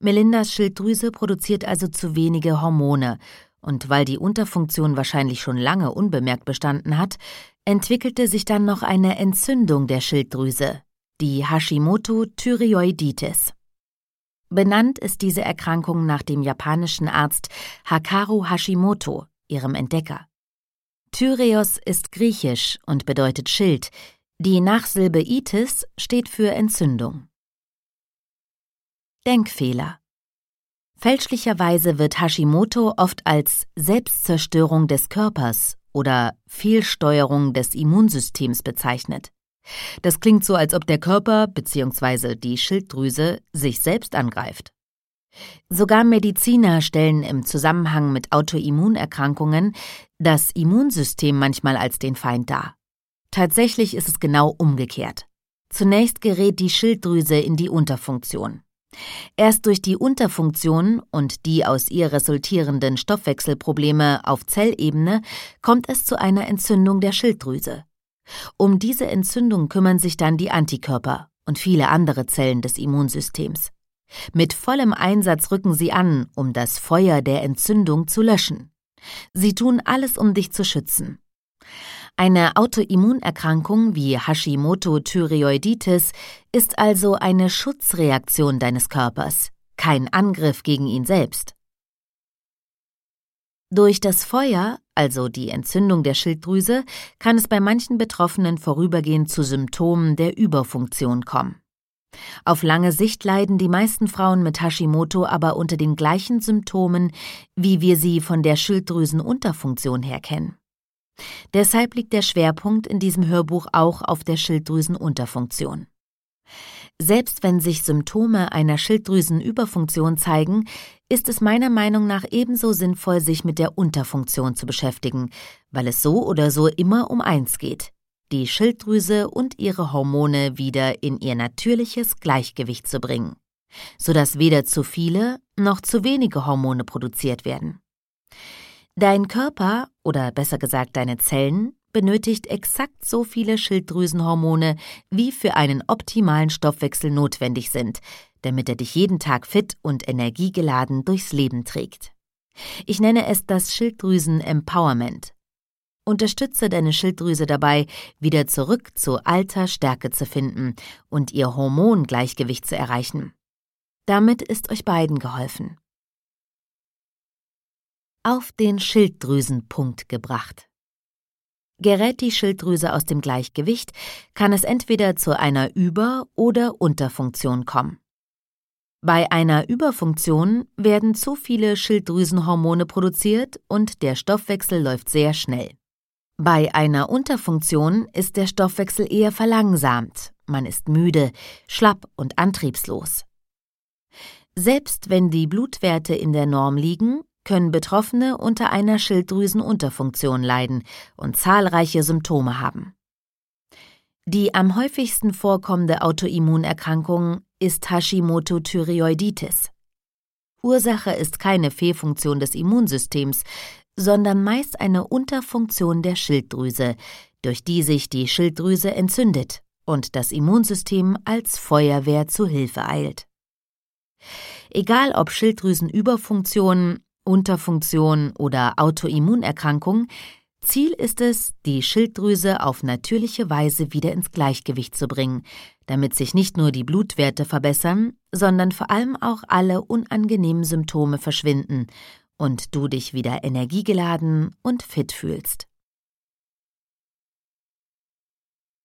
Melindas Schilddrüse produziert also zu wenige Hormone, und weil die Unterfunktion wahrscheinlich schon lange unbemerkt bestanden hat, entwickelte sich dann noch eine Entzündung der Schilddrüse, die Hashimoto-Thyreoiditis. Benannt ist diese Erkrankung nach dem japanischen Arzt Hakaru Hashimoto, ihrem Entdecker. Thyreos ist griechisch und bedeutet Schild, die Nachsilbe Itis steht für Entzündung. Denkfehler. Fälschlicherweise wird Hashimoto oft als Selbstzerstörung des Körpers oder Fehlsteuerung des Immunsystems bezeichnet. Das klingt so, als ob der Körper bzw. die Schilddrüse sich selbst angreift. Sogar Mediziner stellen im Zusammenhang mit Autoimmunerkrankungen das Immunsystem manchmal als den Feind dar. Tatsächlich ist es genau umgekehrt. Zunächst gerät die Schilddrüse in die Unterfunktion. Erst durch die Unterfunktion und die aus ihr resultierenden Stoffwechselprobleme auf Zellebene kommt es zu einer Entzündung der Schilddrüse. Um diese Entzündung kümmern sich dann die Antikörper und viele andere Zellen des Immunsystems. Mit vollem Einsatz rücken sie an, um das Feuer der Entzündung zu löschen. Sie tun alles, um dich zu schützen. Eine Autoimmunerkrankung wie Hashimoto-Thyreoiditis ist also eine Schutzreaktion deines Körpers, kein Angriff gegen ihn selbst. Durch das Feuer, also die Entzündung der Schilddrüse, kann es bei manchen Betroffenen vorübergehend zu Symptomen der Überfunktion kommen. Auf lange Sicht leiden die meisten Frauen mit Hashimoto aber unter den gleichen Symptomen, wie wir sie von der Schilddrüsenunterfunktion her kennen. Deshalb liegt der Schwerpunkt in diesem Hörbuch auch auf der Schilddrüsenunterfunktion. Selbst wenn sich Symptome einer Schilddrüsenüberfunktion zeigen, ist es meiner Meinung nach ebenso sinnvoll, sich mit der Unterfunktion zu beschäftigen, weil es so oder so immer um eins geht: die Schilddrüse und ihre Hormone wieder in ihr natürliches Gleichgewicht zu bringen, sodass weder zu viele noch zu wenige Hormone produziert werden. Dein Körper, oder besser gesagt deine Zellen, benötigt exakt so viele Schilddrüsenhormone, wie für einen optimalen Stoffwechsel notwendig sind, damit er dich jeden Tag fit und energiegeladen durchs Leben trägt. Ich nenne es das Schilddrüsen-Empowerment. Unterstütze deine Schilddrüse dabei, wieder zurück zu alter Stärke zu finden und ihr Hormongleichgewicht zu erreichen. Damit ist euch beiden geholfen. Auf den Schilddrüsenpunkt gebracht. Gerät die Schilddrüse aus dem Gleichgewicht, kann es entweder zu einer Über- oder Unterfunktion kommen. Bei einer Überfunktion werden zu viele Schilddrüsenhormone produziert und der Stoffwechsel läuft sehr schnell. Bei einer Unterfunktion ist der Stoffwechsel eher verlangsamt, man ist müde, schlapp und antriebslos. Selbst wenn die Blutwerte in der Norm liegen, können Betroffene unter einer Schilddrüsenunterfunktion leiden und zahlreiche Symptome haben. Die am häufigsten vorkommende Autoimmunerkrankung ist Hashimoto-Thyreoiditis. Ursache ist keine Fehlfunktion des Immunsystems, sondern meist eine Unterfunktion der Schilddrüse, durch die sich die Schilddrüse entzündet und das Immunsystem als Feuerwehr zu Hilfe eilt. Egal ob Schilddrüsenüberfunktion, Unterfunktion oder Autoimmunerkrankung, Ziel ist es, die Schilddrüse auf natürliche Weise wieder ins Gleichgewicht zu bringen, damit sich nicht nur die Blutwerte verbessern, sondern vor allem auch alle unangenehmen Symptome verschwinden und du dich wieder energiegeladen und fit fühlst.